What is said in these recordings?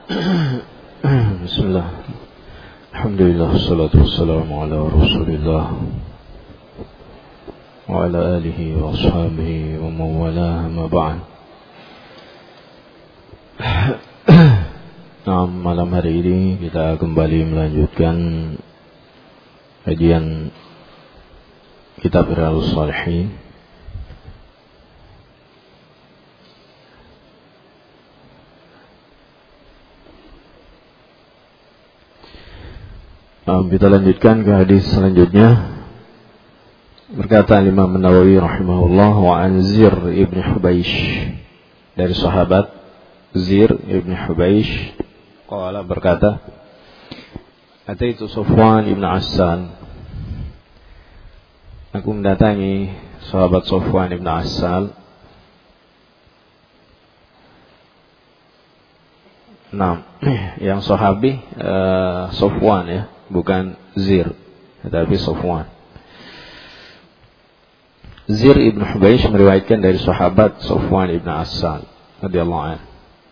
Bismillah. Alhamdulillah, salatu wassalamu ala Rasulillah wa ala alihi wa ashabihi wa mawalah, ma ba'd. Nah, malam hari ini kita kembali melanjutkan kajian kitab Riyadhus Shalihin. Kita lanjutkan ke hadis selanjutnya. Berkata Imam Nawawi rahimahullah, wa an Zir ibn Hubaish, dari sahabat Zir ibn Hubaish, qala, berkata, ataitu Safwan ibn Asal, aku mendatangi sahabat Safwan ibn Asal. Nah, yang sahabi Safwan, ya, bukan Zir, tetapi Safwan. Zir ibn Hubaish meriwayatkan dari sahabat Safwan ibn Asal radhiyallahu anhu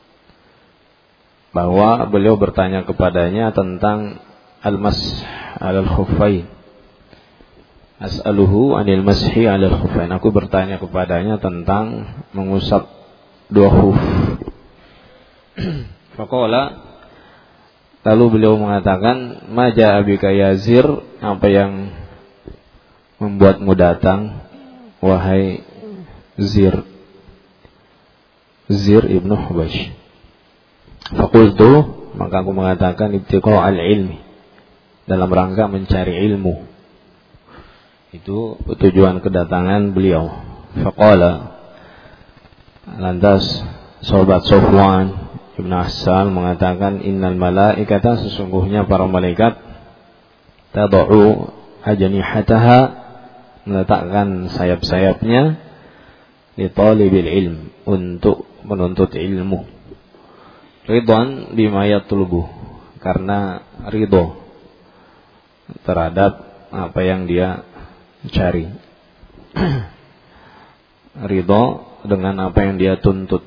bahwa beliau bertanya kepadanya tentang al-mash 'alal khuffain. As'aluhu 'anil mashi 'alal khuffain. Aku bertanya kepadanya tentang mengusap dua khuf. Faqala, lalu beliau mengatakan, ma ja'a bika ya Zir, apa yang membuatmu datang wahai Zir ibnu Hubaish. Faqultu, maka aku mengatakan, ibtiqa'al ilmi, dalam rangka mencari ilmu. Itu tujuan kedatangan beliau. Faqala, lantas sahabat Safwan Ibn Asal mengatakan, innal malaikata, sesungguhnya para malaikat, tad'u ajnihataha, meletakkan sayap-sayapnya, li talibil ilm, untuk menuntut ilmu, ridwan bima yatlubu, karena ridho terhadap apa yang dia cari, ridho dengan apa yang dia tuntut.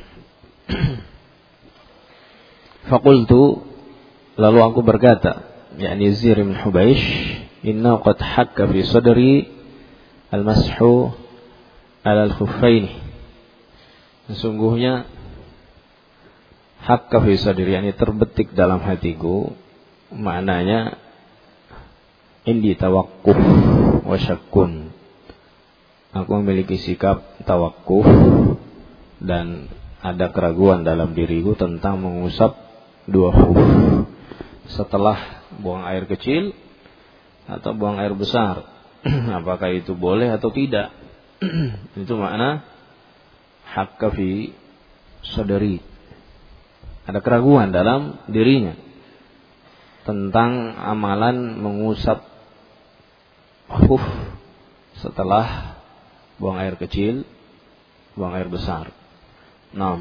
Faqultu, lalu aku berkata, yakni Zir bin Hubaish, inna qad hakka fi sadri al-mashu 'ala al-khuffain. Sesungguhnya hakka fi sadri, yakni terbetik dalam hatiku, maknanya indi tawaqquf wa syakkun. Aku memiliki sikap tawakkuf dan ada keraguan dalam diriku tentang mengusap dua khuf setelah buang air kecil atau buang air besar. Apakah itu boleh atau tidak? Itu makna hakka fi sadri. Ada keraguan dalam dirinya tentang amalan mengusap khuf setelah buang air kecil, buang air besar. Nah,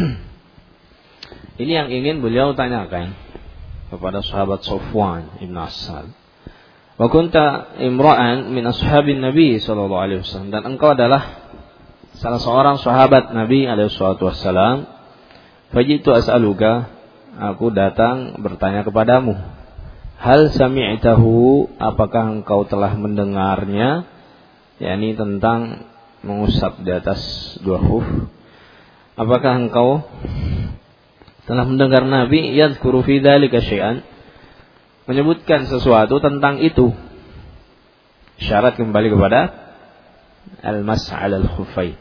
ini yang ingin beliau tanyakan kepada sahabat Safwan ibn Asal. Wa kunta imra'an min ashabin Nabi sallallahu alaihi wasallam, dan engkau adalah salah seorang sahabat Nabi alaihi wasallam. Fajitu as'aluka, aku datang bertanya kepadamu. Hal sami'tahu, apakah engkau telah mendengarnya, yakni tentang mengusap di atas dua khuf. Apakah engkau telah mendengar Nabi yadhkuru fi dzalika syai'an, menyebutkan sesuatu tentang itu? Syarat kembali kepada al-mas' 'alal khuffain.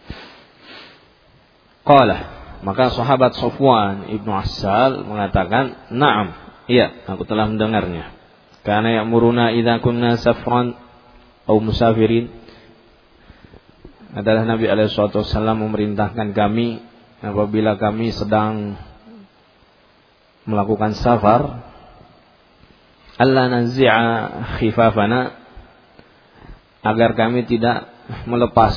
Qala, maka sahabat Safwan ibnu Asal mengatakan, na'am, iya, aku telah mendengarnya. Kana ya'muruna idza kunna safran aw musafirin, adalah Nabi alaihi wasallam memerintahkan kami apabila kami sedang melakukan safar, alla nanzi'a khifafana, agar kami tidak melepas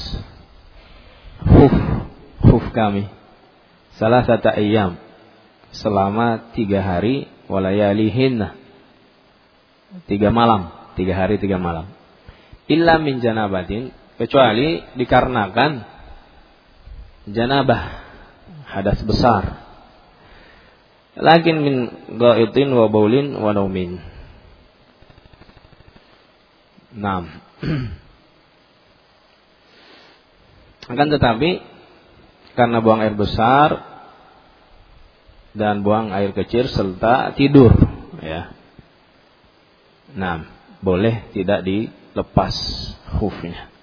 khuf kami, salasata ayyam, selama 3 hari, walayalihinna, 3 malam, 3 hari 3 malam, illa min janabatin, kecuali dikarenakan janabah, hadas besar, lakin min ghaitin wa baulin wa naumin. Naam. Akan tetapi karena buang air besar dan buang air kecil serta tidur, ya. Nah, boleh tidak dilepas khufnya.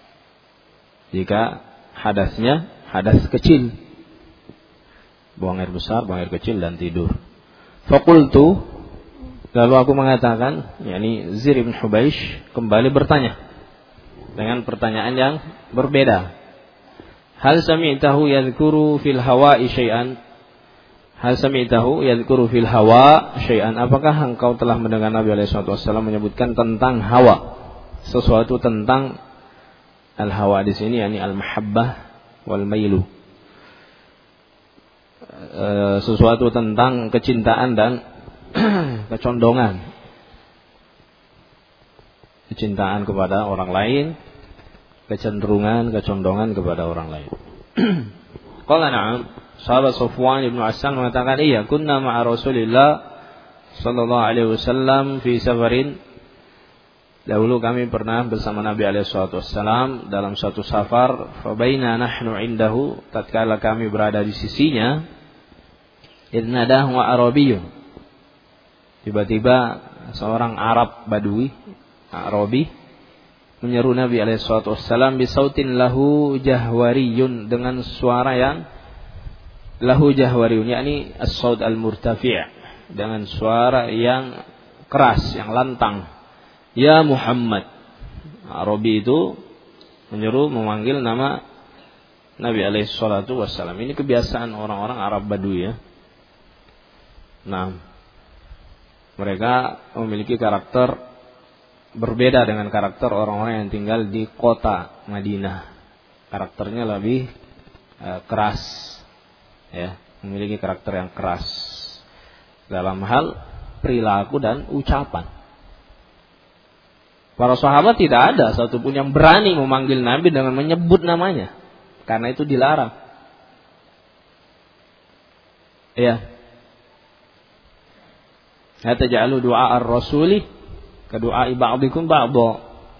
Jika hadasnya hadas kecil, buang air besar, buang air kecil dan tidur. Faqultu, lalu aku mengatakan, yakni Zir bin Hubaish kembali bertanya dengan pertanyaan yang berbeda. Hal sami'tahu yadhkuru fil hawa'i syai'an? Hal sami'tahu yadhkuru fil hawa syai'an? Apakah engkau telah mendengar Nabi SAW menyebutkan tentang hawa? Sesuatu tentang al-hawa di sini, yakni al-mahabbah wal mailu. Sesuatu tentang kecintaan dan kecondongan. Kecintaan kepada orang lain, kecondongan kepada orang lain. Qala na'am, sahabat Safwan bin Asal mengatakan, iya, kunna ma'a Rasulillah sallallahu alaihi wasallam fi safarin. Dahulu kami pernah bersama Nabi alaihi wasallam dalam suatu safar, fa baina nahnu indahu, tatkala kami berada di sisinya, idnadahu arabiyyun. Tiba-tiba seorang Arab Badui, Arabi, menyeru Nabi SAW bisautin lahu jahwariyun, dengan suara yang lahu jahwariyun, yakni as-saut al-murtafi', dengan suara yang keras, yang lantang. Ya Muhammad. Arabi itu menyeru, memanggil nama Nabi SAW. Ini kebiasaan orang-orang Arab Badui, ya. Nah, mereka memiliki karakter berbeda dengan karakter orang-orang yang tinggal di kota Madinah. Karakternya lebih keras, ya, memiliki karakter yang keras dalam hal perilaku dan ucapan. Para sahabat tidak ada satupun yang berani memanggil Nabi dengan menyebut namanya, karena itu dilarang. Ya. La taj'alu du'a ar-rasuli kadu'a ba'dikum ba'dha.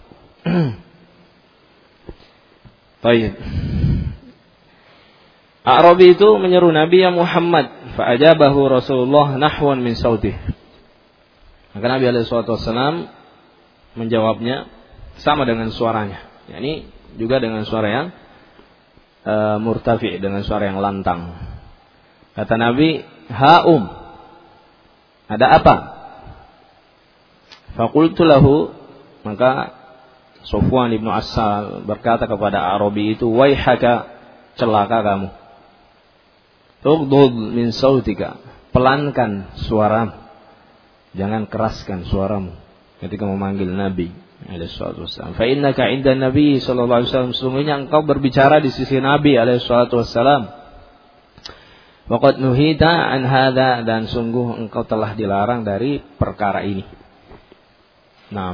Baik. Arabi itu menyeru Nabi, ya Muhammad, fa ajabahu Rasulullah nahwan min sautih. Maka Nabi alaihi wasallam menjawabnya sama dengan suaranya, yakni juga dengan suara yang murtafi, dengan suara yang lantang. Kata Nabi, "Ha'um, ada apa?" Faqultu lahu, maka Safwan bin Asal berkata kepada Arabi itu, "Waihaka, celaka kamu. Tughdud min sautika, pelankan suaramu, jangan keraskan suaramu ketika memanggil Nabi alaihi wasallam. Fa innaka 'inda Nabi sallallahu alaihi wasallam, sungguhnya engkau berbicara di sisi Nabi alaihi wasallam. Waqad nuhita an hadza, dan sungguh engkau telah dilarang dari perkara ini." Nah,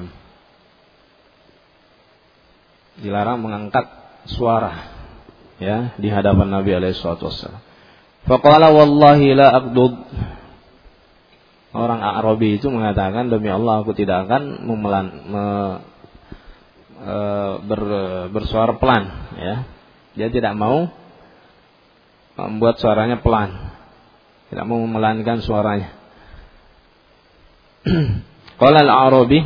dilarang mengangkat suara, ya, di hadapan Nabi alaihi wasallam. Faqala wallahi la aqdud. Orang Arabi itu mengatakan, demi Allah aku tidak akan bersuara pelan, ya. Dia tidak mau membuat suaranya pelan, tidak mau memelankan suaranya. Qala al-Arabi,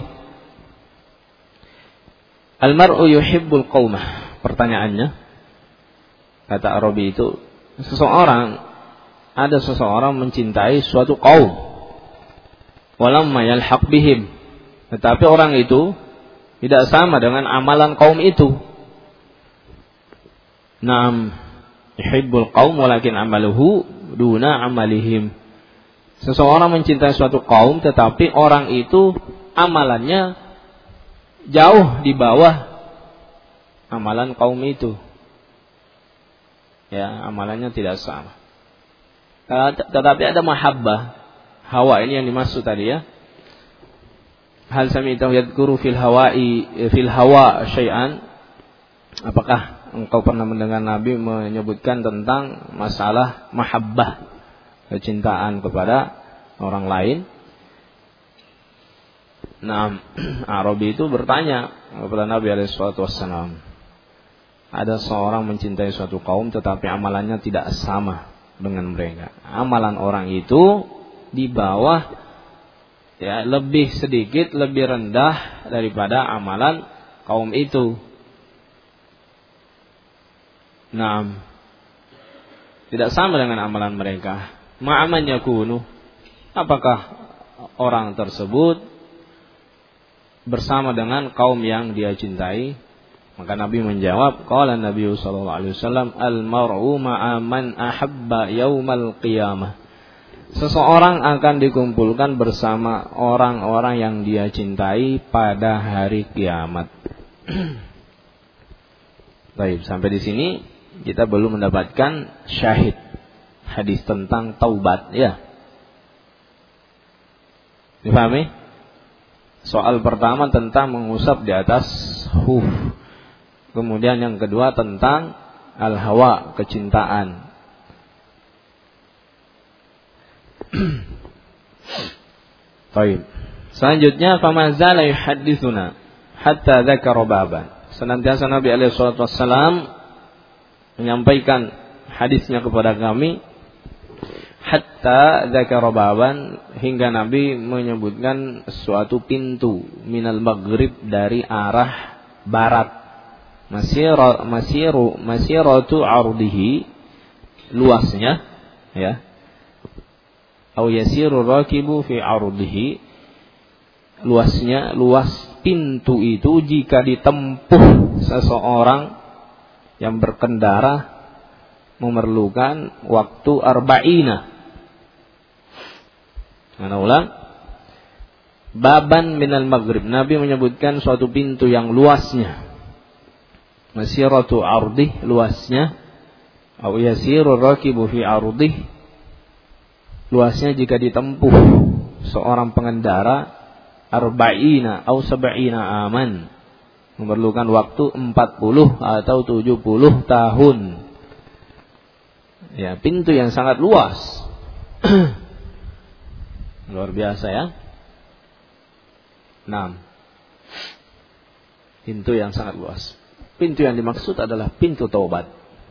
al-mar'u yuhibbul qaumah. Pertanyaannya, kata Arabi itu, ada seseorang mencintai suatu kaum, walamma yalhaq bihim, tetapi orang itu tidak sama dengan amalan kaum itu. Naam, yuhibbul qaum walakin amaluhu duna amalihim. Seseorang mencintai suatu kaum, tetapi orang itu amalannya jauh di bawah amalan kaum itu. Ya, amalannya tidak sama. Tetapi ada mahabbah, hawa, ini yang dimaksud tadi, ya. Hal sami'tahu yadhkuru fil hawa syai'an? Apakah engkau pernah mendengar Nabi menyebutkan tentang masalah mahabbah kecintaan kepada orang lain. Nah, Arabi itu bertanya kepada Nabi SAW, ada seorang mencintai suatu kaum tetapi amalannya tidak sama dengan mereka. Amalan orang itu di bawah, ya, lebih sedikit, lebih rendah daripada amalan kaum itu. Nah, tidak sama dengan amalan mereka. Ma'aman yakunu, apakah orang tersebut bersama dengan kaum yang dia cintai? Maka Nabi menjawab, qala Nabi sallallahu alaihi wasallam, al-mar'u ma'a man ahabba yaumal qiyamah. Seseorang akan dikumpulkan bersama orang-orang yang dia cintai pada hari kiamat. Baik, sampai di sini kita belum mendapatkan syahid hadis tentang taubat, ya. Dipahami? Soal pertama tentang mengusap di atas huf. Kemudian yang kedua tentang al-hawa, kecintaan. Baik. Selanjutnya famazala yuhadditsuna hatta dzakara baban. Senantiasa Nabi alaihi wasallam menyampaikan hadisnya kepada kami hatta dzakara baban, hingga Nabi menyebutkan suatu pintu minal maghrib, dari arah barat. Masiratu ardihi, luasnya, ya. Au yasiru rakibu fi ardihi, luas pintu itu jika ditempuh seseorang yang berkendara memerlukan waktu arba'ina. Mana ulang? Baban minal maghrib. Nabi menyebutkan suatu pintu yang luasnya. Masiratu ardih, luasnya. Au yasiru rakibu fi ardih, luasnya jika ditempuh seorang pengendara arba'ina au sab'ina aman, memerlukan waktu 40 atau 70 tahun. Ya, pintu yang sangat luas. Luar biasa, ya. 6. Pintu yang sangat luas. Pintu yang dimaksud adalah pintu taubat.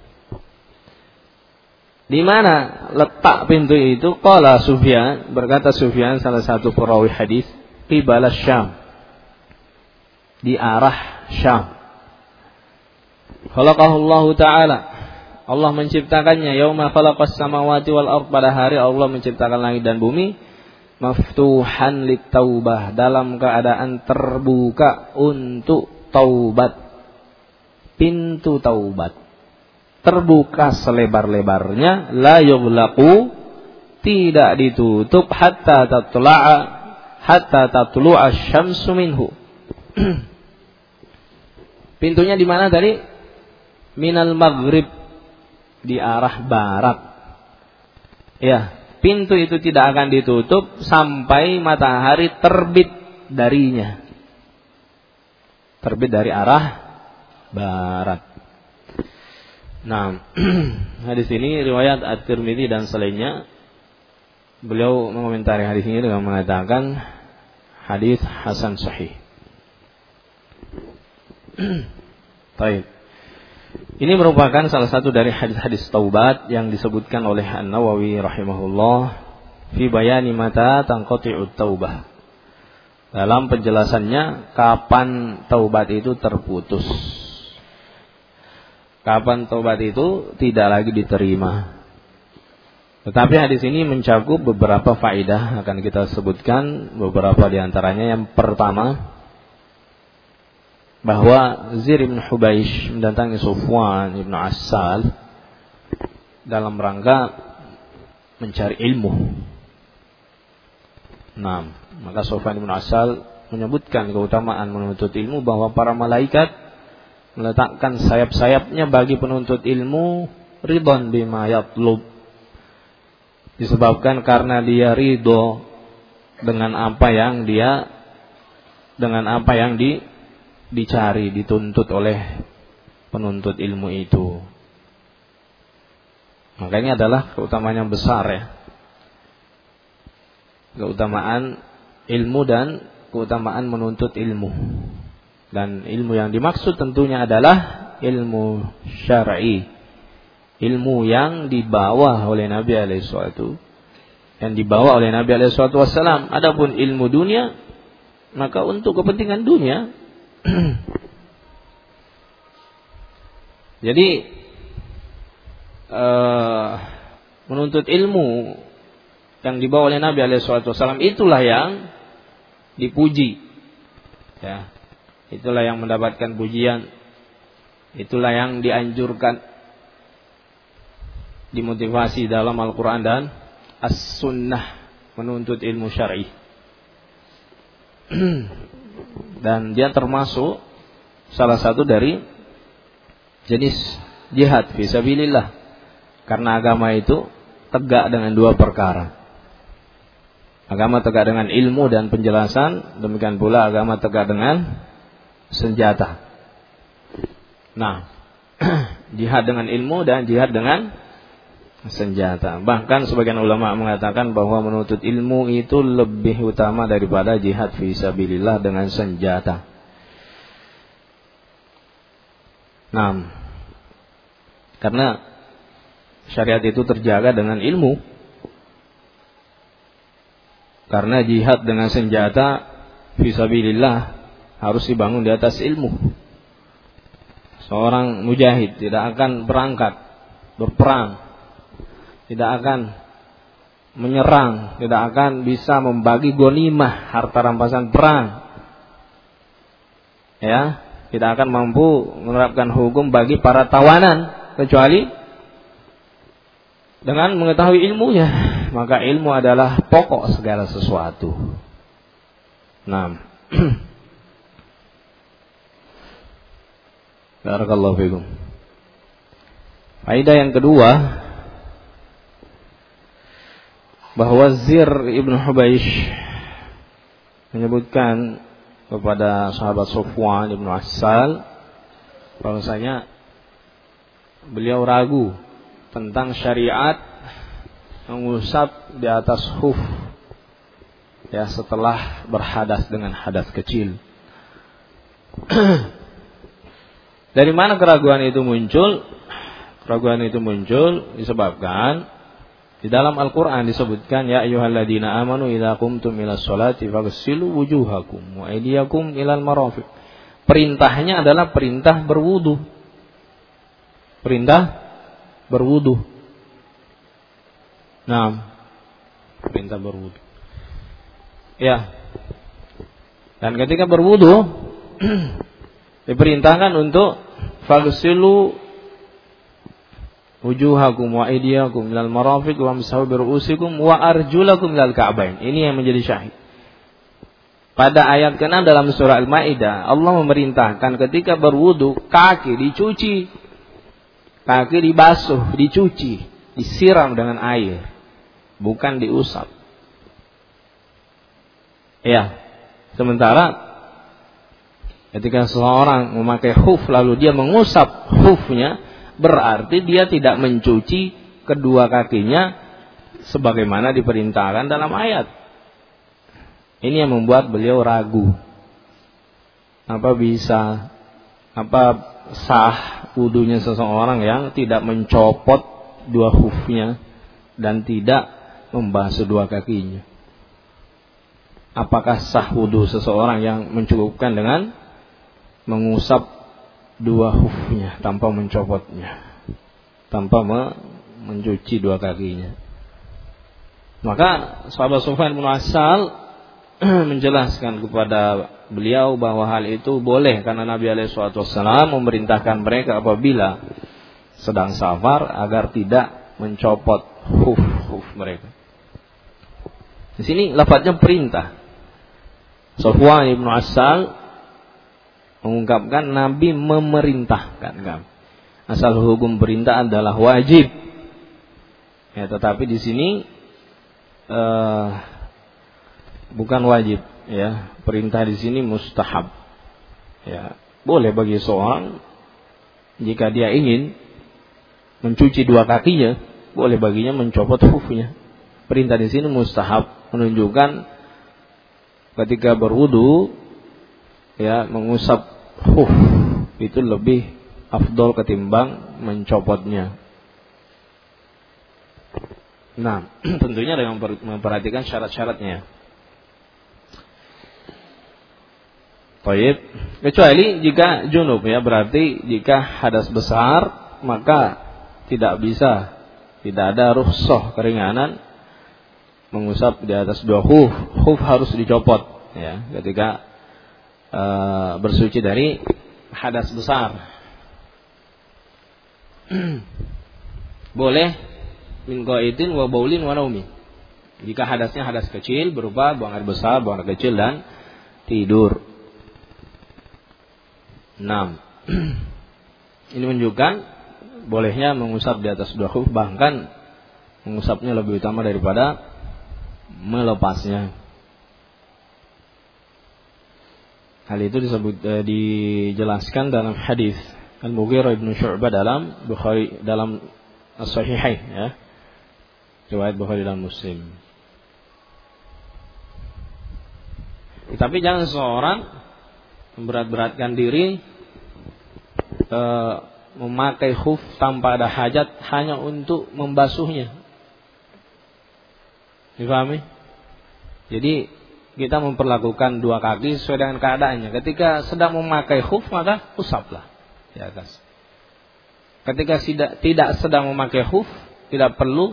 Di mana letak pintu itu? Qala Sufyan, berkata Sufyan, salah satu perawi hadis, qibala Syam, di arah Syam. Khalaqahullahu ta'ala, Allah menciptakannya. Yauma khalaqas samawati wal ard, pada hari Allah menciptakan langit dan bumi. Maftuhan lit taubah, dalam keadaan terbuka untuk taubat. Pintu taubat terbuka selebar-lebarnya, la yughlaqu, tidak ditutup, hatta tatlu'a asy-syamsu minhu. Pintunya di mana tadi? Minal maghrib, di arah barat. Ya, pintu itu tidak akan ditutup sampai matahari terbit darinya. Terbit dari arah barat. Nah, hadis ini riwayat At-Tirmidzi dan selainnya. Beliau mengomentari hadis ini dengan mengatakan hadis hasan sahih. Baik. Ini merupakan salah satu dari hadis-hadis taubat yang disebutkan oleh An-Nawawi rahimahullah fi bayani mata tanqati'ut taubah. Dalam penjelasannya kapan taubat itu terputus. Kapan taubat itu tidak lagi diterima. Tetapi hadis ini mencakup beberapa faedah, akan kita sebutkan beberapa di antaranya. Yang pertama, bahwa Zir bin Hubaish mendatangi Sufwan bin Assal dalam rangka mencari ilmu. Nah, maka Sufwan bin Assal menyebutkan keutamaan menuntut ilmu, bahwa para malaikat meletakkan sayap-sayapnya bagi penuntut ilmu, ridon bima yatlub, disebabkan karena dia ridho dengan apa yang dicari, dituntut oleh penuntut ilmu itu. Makanya adalah keutamaan yang besar, ya. keutamaan ilmu dan keutamaan menuntut ilmu. Dan ilmu yang dimaksud tentunya adalah ilmu syar'i, ilmu yang dibawa oleh Nabi alaihi wasallam. Adapun ilmu dunia, maka untuk kepentingan dunia. Jadi menuntut ilmu yang dibawa oleh Nabi alaihi wasallam itulah yang dipuji, ya. Itulah yang mendapatkan pujian. Itulah yang dianjurkan, dimotivasi dalam Al-Quran dan As-Sunnah, menuntut ilmu syar'i. Dan dia termasuk salah satu dari jenis jihad fisabilillah. Karena agama itu tegak dengan dua perkara. Agama tegak dengan ilmu dan penjelasan, demikian pula agama tegak dengan senjata. Nah, jihad dengan ilmu dan jihad dengan senjata. Bahkan sebagian ulama mengatakan bahwa menuntut ilmu itu lebih utama daripada jihad fisabilillah dengan senjata. Nah, karena syariat itu terjaga dengan ilmu. Karena jihad dengan senjata fisabilillah harus dibangun di atas ilmu. Seorang mujahid tidak akan berangkat berperang, tidak akan menyerang, tidak akan bisa membagi ghanimah, harta rampasan perang, ya, tidak akan mampu menerapkan hukum bagi para tawanan kecuali dengan mengetahui ilmunya. Maka ilmu adalah pokok segala sesuatu. Nah, barakallahu fikum. Faedah yang kedua, bahwa Zir ibn Hubaish menyebutkan kepada sahabat Sufwan ibn Assal bahwasanya beliau ragu tentang syariat mengusap di atas khuf, ya, setelah berhadas dengan hadas kecil. Dari mana keraguan itu muncul? Keraguan itu muncul disebabkan di dalam Al-Quran disebutkan, ya ayyuhalladzina amanu idza qumtum ilas sholati faghsilu wujuhakum wa aydiyakum ilal marafiq. Perintahnya adalah perintah berwudu. Perintah berwudu. Nah, perintah berwudu. Ya. Dan ketika berwudu diperintahkan untuk faghsilu wujuhakum wa aydiyakum ilal marafiq wamsahu bi ru'usikum wa arjulakum ilal ka'bain. Ini yang menjadi syahid. Pada ayat ke-6 dalam surah Al-Maidah, Allah memerintahkan ketika berwudu kaki dicuci, kaki dibasuh, dicuci, disiram dengan air, bukan diusap. Ya. Sementara ketika seseorang memakai khuf lalu dia mengusap khufnya, berarti dia tidak mencuci kedua kakinya sebagaimana diperintahkan dalam ayat. Ini yang membuat beliau ragu. Apa sah wudunya seseorang yang tidak mencopot dua khufnya dan tidak membasuh dua kakinya? Apakah sah wudu seseorang yang mencukupkan dengan mengusap dua khufnya tanpa mencopotnya, tanpa mencuci dua kakinya? Maka sahabat Sufyan bin Assal menjelaskan kepada beliau bahwa hal itu boleh karena Nabi SAW memerintahkan mereka apabila sedang safar agar tidak mencopot khuf mereka. Di sini lafadznya perintah. Sufyan bin Assal mengungkapkan Nabi memerintahkan. Asal hukum perintah adalah wajib. Ya, tetapi di sini bukan wajib, ya. Perintah di sini mustahab. Ya, boleh bagi seorang jika dia ingin mencuci dua kakinya, boleh baginya mencopot khufnya. perintah di sini mustahab, menunjukkan ketika berwudu ya mengusap khuf itu lebih afdol ketimbang mencopotnya. Nah, tentunya dengan memperhatikan syarat-syaratnya. Baik, kecuali jika junub ya, berarti jika hadas besar maka tidak ada rukhsah keringanan mengusap di atas 2 khuf. Khuf harus dicopot ya ketika bersuci dari hadas besar. Boleh min qaidin wa baulin wa naumi. Jika hadasnya hadas kecil berupa buang air besar, buang air kecil dan tidur. 6. Ini menunjukkan bolehnya mengusap di atas 2 khuf, bahkan mengusapnya lebih utama daripada melepasnya. Hal itu dijelaskan dalam hadis Al-Mughirah bin Syu'bah dalam Bukhari, dalam As-Sahihain ya. Riwayat Bukhari dan Muslim. Tapi jangan seorang memberat-beratkan diri memakai khuf tanpa ada hajat hanya untuk membasuhnya. Dipahami? Jadi kita memperlakukan 2 kaki sesuai dengan keadaannya. Ketika sedang memakai khuf maka usaplah di atas. Ketika tidak sedang memakai khuf, tidak perlu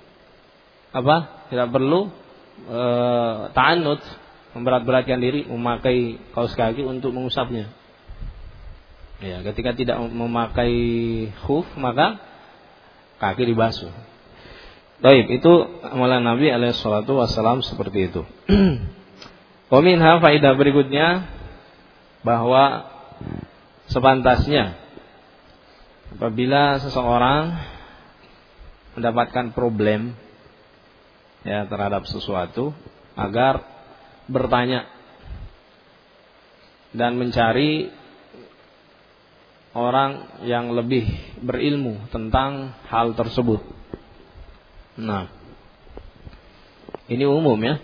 ta'annud, memberat-beratkan diri memakai kaos kaki untuk mengusapnya. Ya, ketika tidak memakai khuf maka kaki dibasuh. Baik, itu amalan Nabi alaihi salatu wassalam seperti itu. Wa minha faedah berikutnya bahwa sepantasnya apabila seseorang mendapatkan problem ya terhadap sesuatu agar bertanya dan mencari orang yang lebih berilmu tentang hal tersebut. Nah, ini umum ya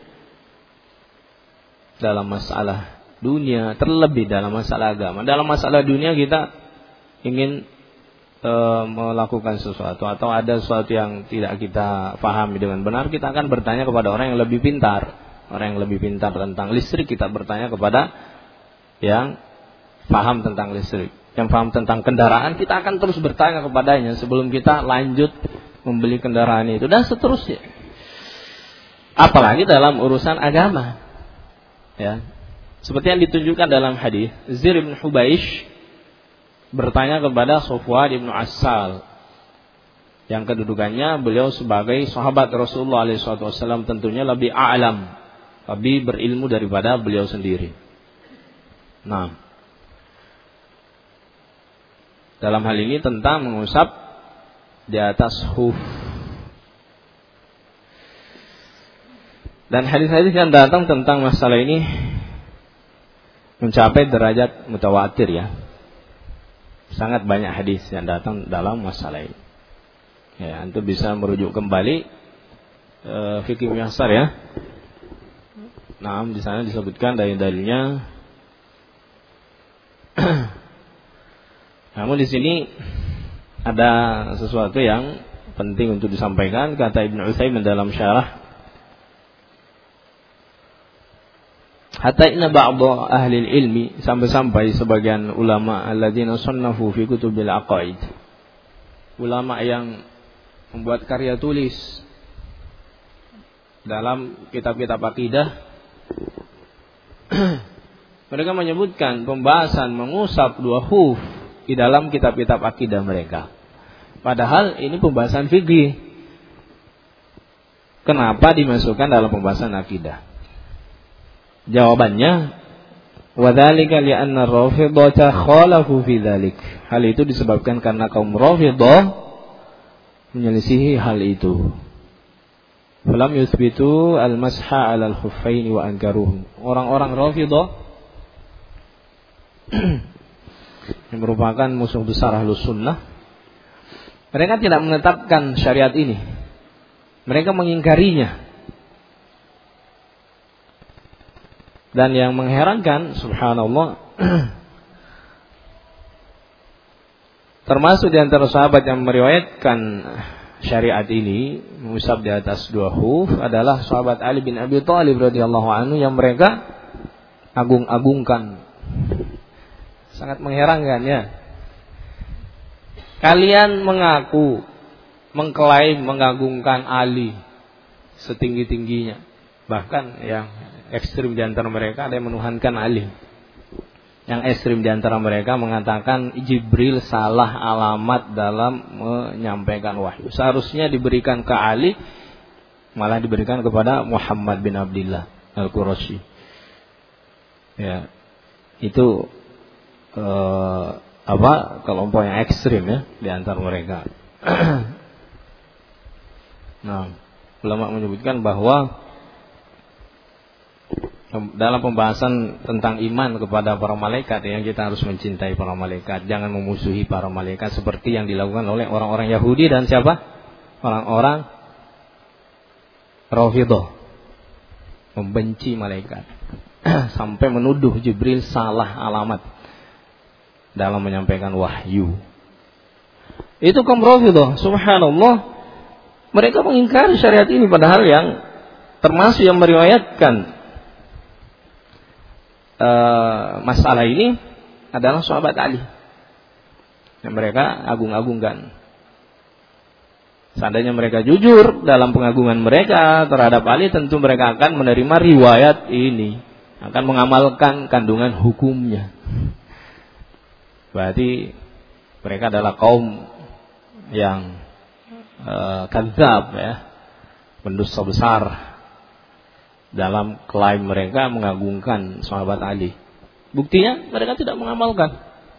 dalam masalah dunia, terlebih dalam masalah agama. Dalam masalah dunia kita ingin melakukan sesuatu atau ada sesuatu yang tidak kita pahami dengan benar, kita akan bertanya kepada orang yang lebih pintar. Orang yang lebih pintar tentang listrik, kita bertanya kepada yang paham tentang listrik. Yang paham tentang kendaraan, kita akan terus bertanya kepadanya sebelum kita lanjut membeli kendaraan itu dan seterusnya. Apalagi dalam urusan agama. Ya. Seperti yang ditunjukkan dalam hadis, Zir bin Hubaish bertanya kepada Sufwan bin Assal yang kedudukannya beliau sebagai sahabat Rasulullah SAW, tentunya lebih a'lam, lebih berilmu daripada beliau sendiri. Nah, dalam hal ini tentang mengusap di atas khuf. Dan hadis-hadis yang datang tentang masalah ini mencapai derajat mutawatir ya. Sangat banyak hadis yang datang dalam masalah ini. Ya, antum bisa merujuk kembali fikih Muyassar ya. Nah, di sana disebutkan dalil-dalilnya. Namun di sini ada sesuatu yang penting untuk disampaikan, kata Ibnu Utsaimin dalam syarah, hatta inna ba'dha ahli ilmi, sampai sebagian ulama alladzina sannafu fi kutubil aqaid, ulama yang membuat karya tulis dalam kitab-kitab akidah, mereka menyebutkan pembahasan mengusap 2 khuf di dalam kitab-kitab akidah mereka. Padahal ini pembahasan fikih. Kenapa dimasukkan dalam pembahasan akidah? Jawabannya, wadzalika li'anna ar-rafidhah khalafu fi dzalik. Hal itu disebabkan karena kaum Rafidhah menyelisihi hal itu. Falam yuthbitu al-masha 'ala al-khuffain wa ankaruhu. Orang-orang Rafidhah yang merupakan musuh besar Ahlus Sunnah, mereka tidak menetapkan syariat ini Mereka mengingkarinya. Dan yang mengherankan, subhanallah, termasuk di antara sahabat yang meriwayatkan syariat ini, mengusap di atas 2 huf, adalah sahabat Ali bin Abi Thalib radhiyallahu anhu, yang mereka agung-agungkan. Sangat mengherankan ya. Kalian mengaku, mengklaim mengagungkan Ali setinggi-tingginya. Bahkan yang ekstrim di antara mereka ada yang menuhankan Ali. Yang ekstrim di antara mereka mengatakan Jibril salah alamat dalam menyampaikan wahyu. Seharusnya diberikan ke Ali, malah diberikan kepada Muhammad bin Abdullah Al-Qurashi. Ya, itu kelompok yang ekstrim ya di antara mereka. Nah, ulama menyebutkan bahwa dalam pembahasan tentang iman kepada para malaikat, yang kita harus mencintai para malaikat, jangan memusuhi para malaikat seperti yang dilakukan oleh orang-orang Yahudi dan siapa? Orang-orang Rafidhah, membenci malaikat sampai menuduh Jibril salah alamat dalam menyampaikan wahyu. Itu kaum Rafidhah, subhanallah, mereka mengingkari syariat ini, padahal yang termasuk yang meriwayatkan masalah ini adalah sahabat Ali yang mereka agung-agungkan. Seandainya mereka jujur dalam pengagungan mereka terhadap Ali, tentu mereka akan menerima riwayat ini, akan mengamalkan kandungan hukumnya. Berarti mereka adalah kaum yang kadzab ya, pendusta besar dalam klaim mereka mengagungkan sahabat Ali. Buktinya mereka tidak mengamalkan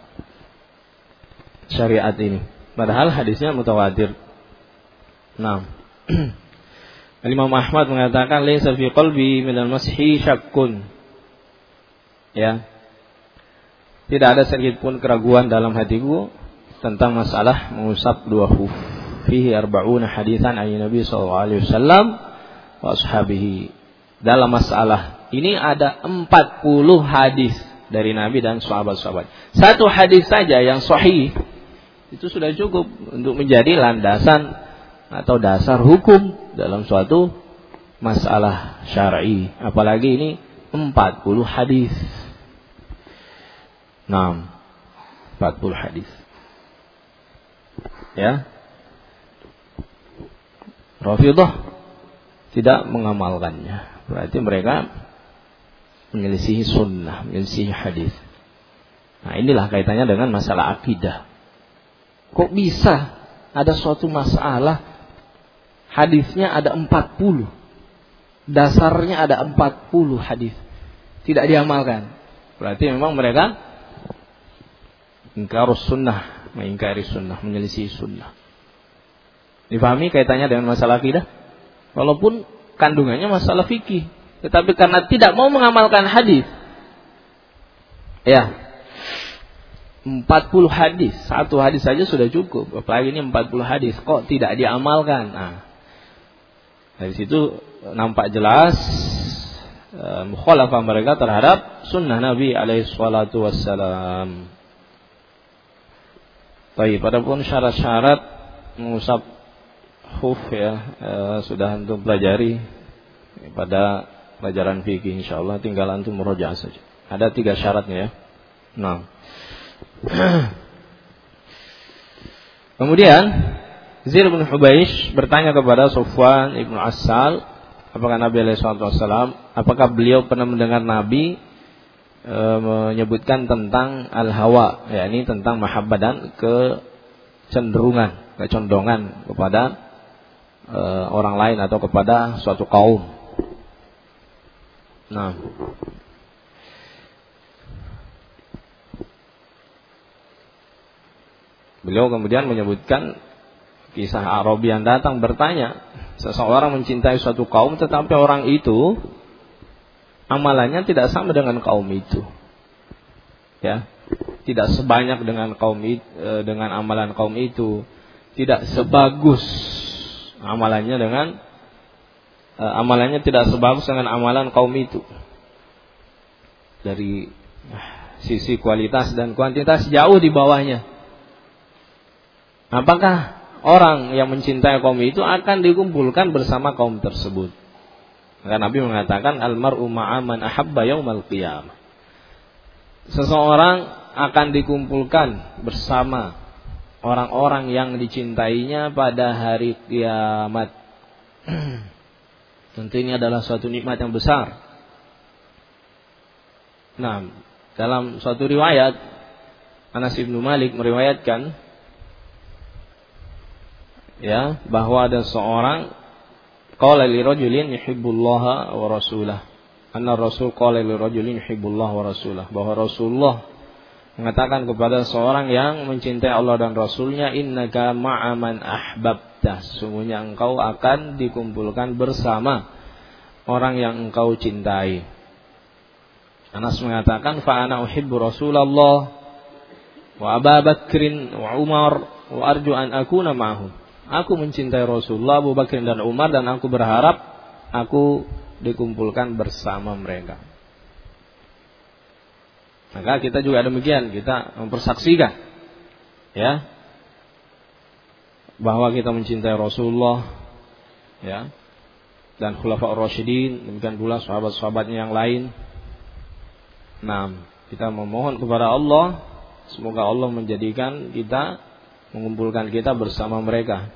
syariat ini, padahal hadisnya mutawatir. Nah, Imam Ahmad mengatakan laisa fi qalbi minal mashi syakkun. Ya. Tidak ada sedikit pun keraguan dalam hatiku tentang masalah mengusap 2 huf. Fihi 40 hadisan dari Nabi sallallahu alaihi wasallam wa ashabihi. Dalam masalah ini ada 40 hadis dari Nabi dan sahabat-sahabat. 1 hadis saja yang sahih itu sudah cukup untuk menjadi landasan atau dasar hukum dalam suatu masalah syar'i. Apalagi ini 40 hadis. Nah, 40 hadis. Ya. Rafidhah tidak mengamalkannya. Berarti mereka menyelisihi sunnah, menyelisihi hadis. Nah, inilah kaitannya dengan masalah akidah. Kok bisa ada suatu masalah hadisnya ada 40, dasarnya ada 40 hadis, tidak diamalkan? Berarti memang mereka ingkarus sunnah, mengingkari sunnah, menyelisihi sunnah. Dipahami kaitannya dengan masalah akidah? Walaupun kandungannya masalah fikih, tetapi karena tidak mau mengamalkan hadis, ya 40 hadis, 1 hadis saja sudah cukup, apalagi ini 40 hadis, kok tidak diamalkan? Nah, dari situ nampak jelas mukhalafah mereka terhadap sunnah Nabi alaihi salatu wassalam. Baik, padahal syarat-syarat mengusap huf ya sudah antum pelajari pada pelajaran fikih, insyaallah tinggal antum murojaah saja. Ada 3 syaratnya ya. Nah. Kemudian Zaid bin Hubaish bertanya kepada Sufwan ibnu Assal, apakah Nabi alaihi wasallam, apakah beliau pernah mendengar Nabi menyebutkan tentang al-hawa, yakni tentang mahabbah dan kecondongan kepada orang lain atau kepada suatu kaum. Nah, beliau kemudian menyebutkan kisah Arabi yang datang bertanya, seseorang mencintai suatu kaum tetapi orang itu amalannya tidak sama dengan kaum itu. Ya, tidak sebanyak dengan dengan amalan kaum itu, tidak sebagus amalannya dengan amalannya tidak sebagus dengan amalan kaum itu. Dari sisi kualitas dan kuantitas jauh di bawahnya. Apakah orang yang mencintai kaum itu akan dikumpulkan bersama kaum tersebut? Maka Nabi mengatakan al-mar'u ma'a man ahabba yaumal qiyamah. Seseorang akan dikumpulkan bersama orang-orang yang dicintainya pada hari kiamat. Tentu ini adalah suatu nikmat yang besar. Nah, dalam suatu riwayat Anas bin Malik meriwayatkan ya bahwa ada seorang qala li rajulin yuhibbullaha wa rasulahu. Anna Rasul qala li rajulin yuhibbullaha wa rasulahu. Bahwa Rasulullah mengatakan kepada seorang yang mencintai Allah dan Rasulnya, innaka ma'a man ahbabta. Sesungguhnya engkau akan dikumpulkan bersama orang yang engkau cintai. Anas mengatakan, fa ana uhibbu Rasulullah wa Abu Bakrin wa Umar wa arju an akuna ma'ahum. Aku mencintai Rasulullah, Abu Bakar dan Umar, dan aku berharap aku dikumpulkan bersama mereka. Maka kita juga demikian, kita mempersaksikan ya bahwa kita mencintai Rasulullah ya dan Khulafaur Rasyidin, demikian pula sahabat-sahabatnya yang lain. Nah, kita memohon kepada Allah semoga Allah menjadikan kita, mengumpulkan kita bersama mereka.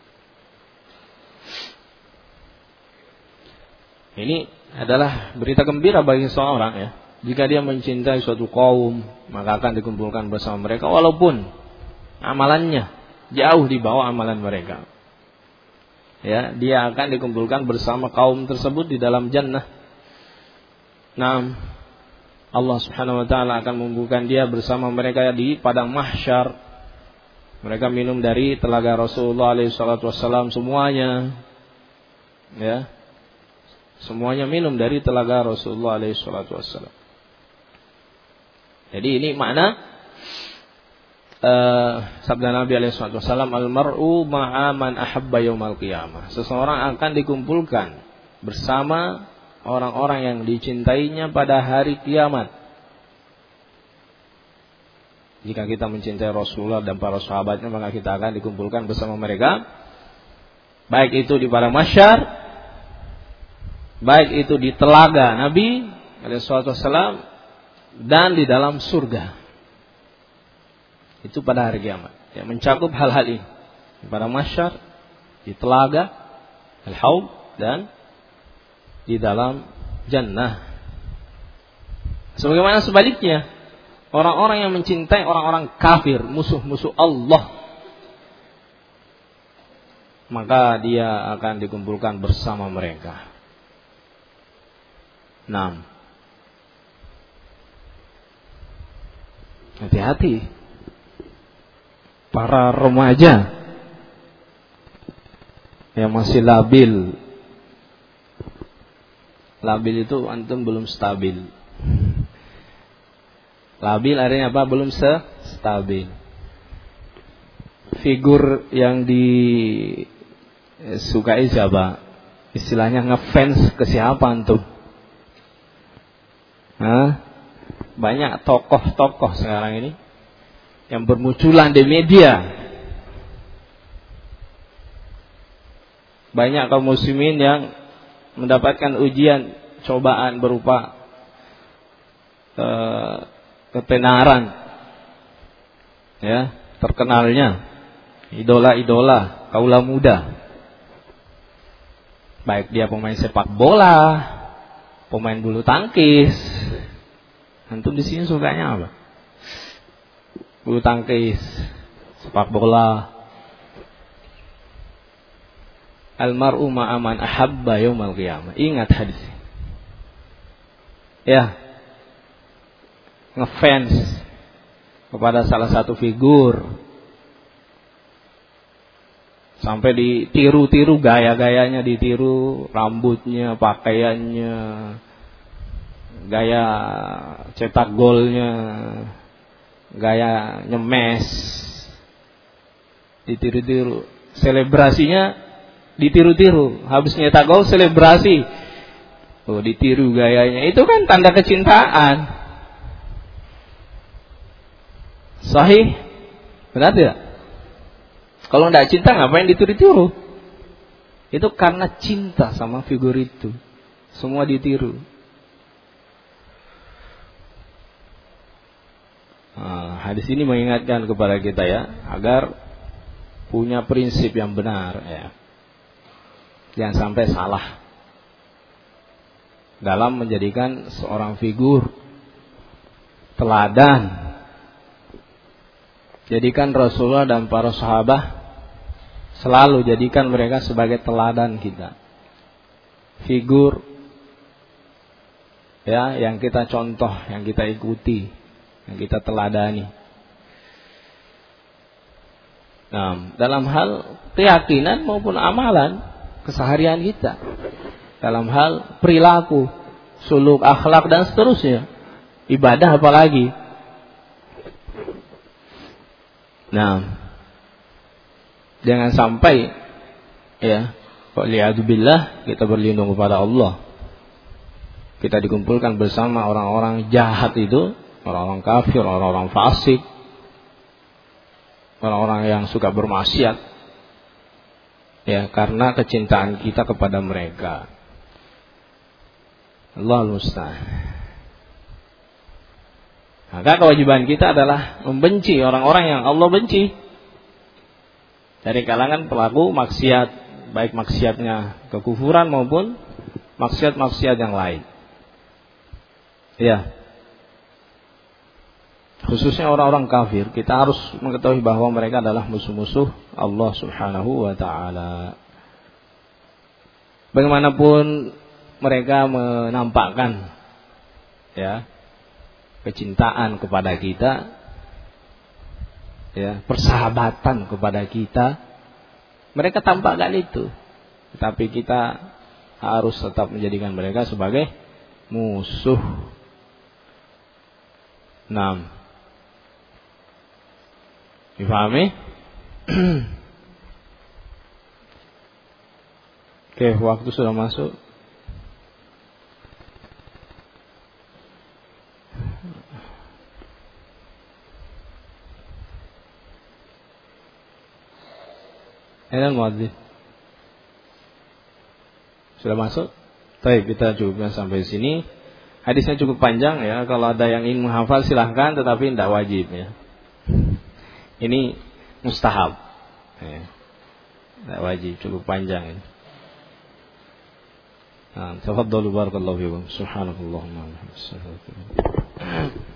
Ini adalah berita gembira bagi seorang ya. Jika dia mencintai suatu kaum, maka akan dikumpulkan bersama mereka walaupun amalannya jauh di bawah amalan mereka. Ya, dia akan dikumpulkan bersama kaum tersebut di dalam jannah. Nah, Allah Subhanahu wa taala akan mengumpulkan dia bersama mereka di padang mahsyar. Mereka minum dari telaga Rasulullah alaihi salatu wassalam semuanya. Ya. Semuanya minum dari telaga Rasulullah alaihi salatu wassalam. Jadi ini makna sabda Nabi alaihi salatu wassalam, al-mar'u ma'a man ahabba yaumal qiyamah. Seseorang akan dikumpulkan bersama orang-orang yang dicintainya pada hari kiamat. Jika kita mencintai Rasulullah dan para sahabatnya, maka kita akan dikumpulkan bersama mereka, baik itu di padang mahsyar, baik itu di telaga Nabi alaihi salatu wassalam, dan di dalam surga. Itu pada hari kiamat. Ya, mencakup hal-hal ini. Di padang mahsyar, di telaga Al-Haud, dan di dalam jannah. Sebagaimana sebaliknya, orang-orang yang mencintai orang-orang kafir, musuh-musuh Allah, maka dia akan dikumpulkan bersama mereka. 6. Hati-hati para remaja yang masih labil. Labil itu antum belum stabil. Labil artinya apa? Belum stabil. Figur yang disukai siapa? Istilahnya ngefans ke siapa antum? Banyak tokoh-tokoh sekarang ini yang bermunculan di media. Banyak kaum muslimin yang mendapatkan ujian, cobaan berupa ketenaran, ya, terkenalnya idola-idola kaula muda. Baik dia pemain sepak bola, pemain bulu tangkis. Antum di sini sukanya apa? Bulu tangkis, sepak bola. Al-mar'u ma'a man ahabba yaumal qiyamah. Ingat hadis. Ya. Ngefans kepada salah satu figur. Sampai ditiru-tiru, gaya-gayanya ditiru, rambutnya, pakaiannya, gaya cetak golnya, gaya nyemes, ditiru-tiru. Selebrasinya ditiru-tiru. Habis nyetak gol selebrasi. Oh, ditiru gayanya. Itu kan tanda kecintaan. Sahih? Benar tidak? Kalau tidak cinta ngapain ditiru-tiru? Itu karena cinta sama figur itu. Semua ditiru. Nah, hadis ini mengingatkan kepada kita ya, agar punya prinsip yang benar ya. Jangan sampai salah dalam menjadikan seorang figur teladan. Jadikan Rasulullah dan para sahabat, selalu jadikan mereka sebagai teladan kita. Figur ya, yang kita contoh, yang kita ikuti, yang kita teladani. Nah, dalam hal keyakinan maupun amalan keseharian kita, dalam hal perilaku, suluk, akhlak dan seterusnya, ibadah apalagi. Nah, jangan sampai ya, wa'liyadzubillah, kita berlindung kepada Allah, kita dikumpulkan bersama orang-orang jahat itu, orang-orang kafir, orang-orang fasik, orang-orang yang suka bermaksiat ya, karena kecintaan kita kepada mereka. Allahul musta'an. Maka kewajiban kita adalah membenci orang-orang yang Allah benci dari kalangan pelaku maksiat, baik maksiatnya kekufuran maupun maksiat-maksiat yang lain. Ya. Khususnya orang-orang kafir, kita harus mengetahui bahwa mereka adalah musuh-musuh Allah Subhanahu wa ta'ala. Bagaimanapun mereka menampakkan ya, kecintaan kepada kita, ya, persahabatan kepada kita, mereka tampakkan itu. Tetapi kita harus tetap menjadikan mereka sebagai musuh. 6. Difahami? Oke, waktu sudah masuk. Enak muadzin. Sudah masuk? Baik, kita cukupkan sampai sini. Hadisnya cukup panjang ya. Kalau ada yang ingin menghafal silahkan, tetapi tidak wajib ya. Ini mustahab ya. Tidak wajib, cukup panjang ini. Tafadhalu barakallahu fikum. Subhanakallahumma wa bihamdika.